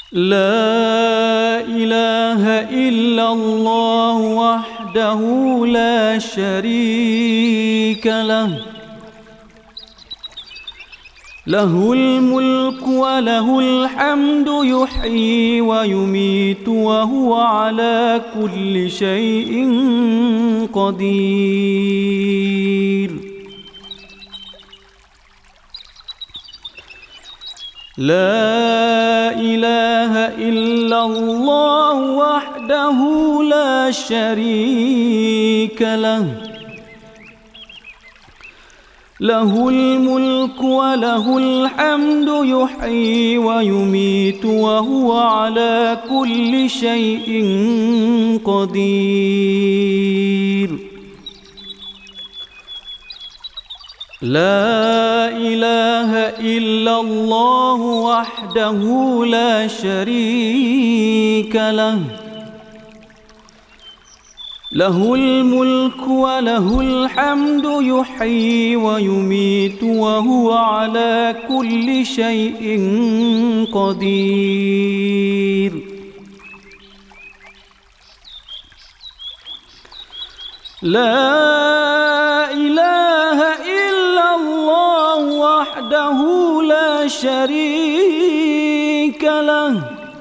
لا إله إلا الله وحده لا شريك له، له الملك وله الحمد يحيي ويميت وهو على كل شيء قدير. لا إله إلا الله وحده لا شريك له، له الملك وله الحمد يحيي ويميت وهو على كل شيء قدير. لا إله إلا الله وحده لا شريك له، له الملك وله الحمد يحيي ويميت وهو على كل شيء قدير. لا إله إلا الله وحده لا شريك له،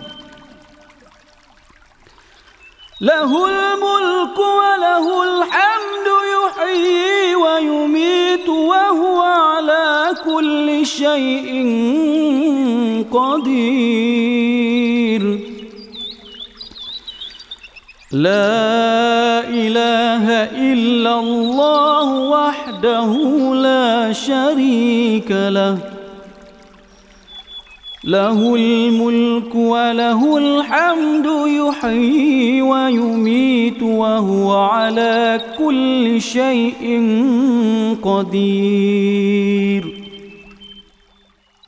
له الملك وله الحمد يحيي ويميت وهو على كل شيء قدير. لا إله إلا الله وحده لا شريك له، له الملك وله الحمد يحيي ويميت وهو على كل شيء قدير.